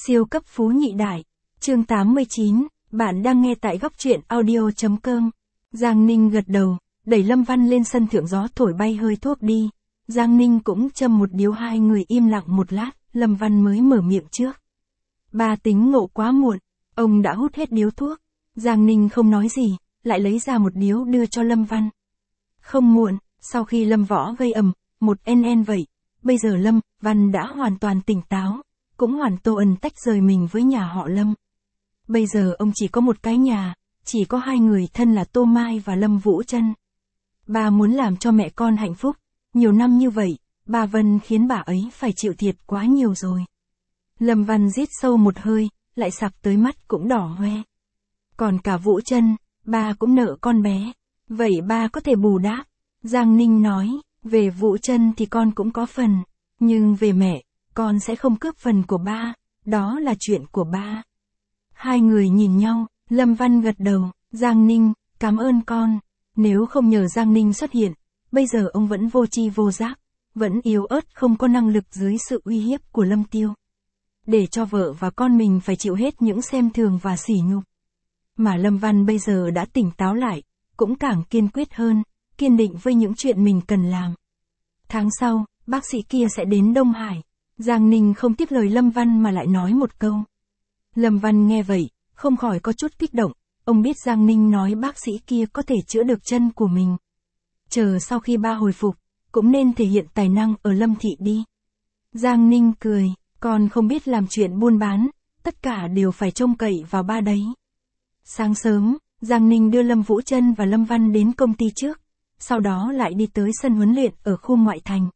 Siêu cấp phú nhị đại. Chương 89, bạn đang nghe tại góc truyện audio.com. Giang Ninh gật đầu, đẩy Lâm Văn lên sân thượng, gió thổi bay hơi thuốc đi. Giang Ninh cũng châm một điếu, hai người im lặng một lát, Lâm Văn mới mở miệng trước. Ba tính ngộ quá muộn, ông đã hút hết điếu thuốc. Giang Ninh không nói gì, lại lấy ra một điếu đưa cho Lâm Văn. Không muộn, sau khi Lâm Võ gây ầm, một NN vậy, bây giờ Lâm Văn đã hoàn toàn tỉnh táo, cũng hoàn toàn tách rời mình với nhà họ Lâm. Bây giờ ông chỉ có một cái nhà, chỉ có hai người thân là Tô Mai và Lâm Vũ Trân. Ba muốn làm cho mẹ con hạnh phúc, nhiều năm như vậy, bà Vân khiến bà ấy phải chịu thiệt quá nhiều rồi. Lâm Văn rít sâu một hơi, lại sặc tới mắt cũng đỏ hoe. Còn cả Vũ Trân, ba cũng nợ con bé, vậy ba có thể bù đắp. Giang Ninh nói, về Vũ Trân thì con cũng có phần, nhưng về mẹ, con sẽ không cướp phần của ba, đó là chuyện của ba. Hai người nhìn nhau, Lâm Văn gật đầu, Giang Ninh, cảm ơn con. Nếu không nhờ Giang Ninh xuất hiện, bây giờ ông vẫn vô tri vô giác, vẫn yếu ớt không có năng lực dưới sự uy hiếp của Lâm Tiêu. Để cho vợ và con mình phải chịu hết những xem thường và sỉ nhục. Mà Lâm Văn bây giờ đã tỉnh táo lại, cũng càng kiên quyết hơn, kiên định với những chuyện mình cần làm. Tháng sau, bác sĩ kia sẽ đến Đông Hải. Giang Ninh không tiếp lời Lâm Văn mà lại nói một câu. Lâm Văn nghe vậy, không khỏi có chút kích động, ông biết Giang Ninh nói bác sĩ kia có thể chữa được chân của mình. Chờ sau khi ba hồi phục, cũng nên thể hiện tài năng ở Lâm Thị đi. Giang Ninh cười, con không biết làm chuyện buôn bán, tất cả đều phải trông cậy vào ba đấy. Sáng sớm, Giang Ninh đưa Lâm Vũ Trân và Lâm Văn đến công ty trước, sau đó lại đi tới sân huấn luyện ở khu ngoại thành.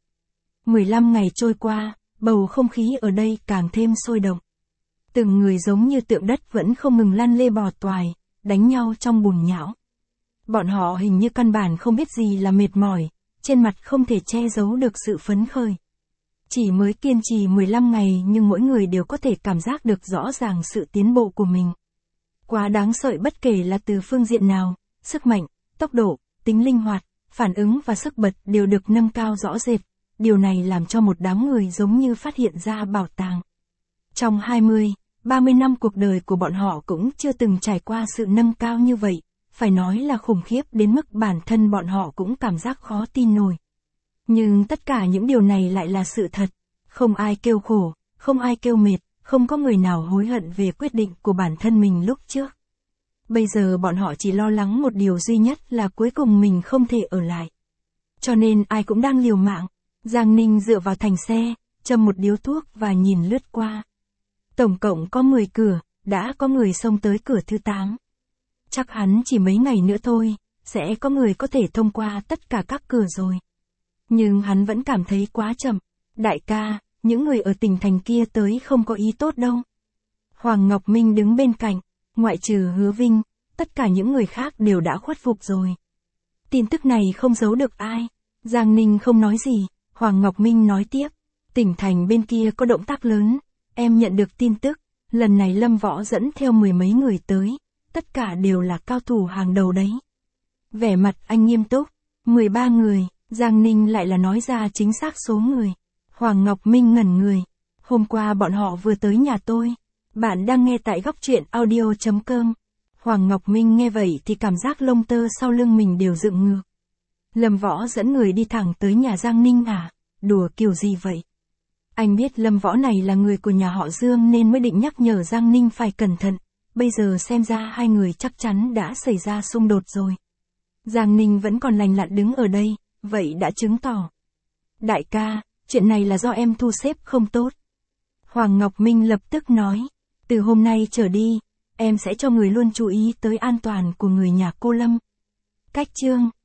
15 ngày trôi qua, bầu không khí ở đây càng thêm sôi động. Từng người giống như tượng đất vẫn không ngừng lăn lê bò toài, đánh nhau trong bùn nhão. Bọn họ hình như căn bản không biết gì là mệt mỏi, trên mặt không thể che giấu được sự phấn khởi. Chỉ mới kiên trì 15 ngày nhưng mỗi người đều có thể cảm giác được rõ ràng sự tiến bộ của mình. Quá đáng sợ, bất kể là từ phương diện nào, sức mạnh, tốc độ, tính linh hoạt, phản ứng và sức bật đều được nâng cao rõ rệt. Điều này làm cho một đám người giống như phát hiện ra bảo tàng. Trong 20, 30 năm cuộc đời của bọn họ cũng chưa từng trải qua sự nâng cao như vậy, phải nói là khủng khiếp đến mức bản thân bọn họ cũng cảm giác khó tin nổi. Nhưng tất cả những điều này lại là sự thật, không ai kêu khổ, không ai kêu mệt, không có người nào hối hận về quyết định của bản thân mình lúc trước. Bây giờ bọn họ chỉ lo lắng một điều duy nhất là cuối cùng mình không thể ở lại. Cho nên ai cũng đang liều mạng. Giang Ninh dựa vào thành xe, châm một điếu thuốc và nhìn lướt qua. Tổng cộng có 10 cửa, đã có người xông tới cửa thứ 8. Chắc hắn chỉ mấy ngày nữa thôi, sẽ có người có thể thông qua tất cả các cửa rồi. Nhưng hắn vẫn cảm thấy quá chậm. Đại ca, những người ở tỉnh thành kia tới không có ý tốt đâu. Hoàng Ngọc Minh đứng bên cạnh, ngoại trừ Hứa Vinh, tất cả những người khác đều đã khuất phục rồi. Tin tức này không giấu được ai. Giang Ninh không nói gì. Hoàng Ngọc Minh nói tiếp, tỉnh thành bên kia có động tác lớn, em nhận được tin tức, lần này Lâm Võ dẫn theo 10 mấy người tới, tất cả đều là cao thủ hàng đầu đấy. Vẻ mặt anh nghiêm túc, 13 người, Giang Ninh lại là nói ra chính xác số người. Hoàng Ngọc Minh ngẩn người, hôm qua bọn họ vừa tới nhà tôi, bạn đang nghe tại góc truyện audio.com. Hoàng Ngọc Minh nghe vậy thì cảm giác lông tơ sau lưng mình đều dựng ngược. Lâm Võ dẫn người đi thẳng tới nhà Giang Ninh à? Đùa kiểu gì vậy? Anh biết Lâm Võ này là người của nhà họ Dương nên mới định nhắc nhở Giang Ninh phải cẩn thận. Bây giờ xem ra hai người chắc chắn đã xảy ra xung đột rồi. Giang Ninh vẫn còn lành lặn đứng ở đây, vậy đã chứng tỏ. Đại ca, chuyện này là do em thu xếp không tốt. Hoàng Ngọc Minh lập tức nói, từ hôm nay trở đi, em sẽ cho người luôn chú ý tới an toàn của người nhà cô Lâm. Cách chương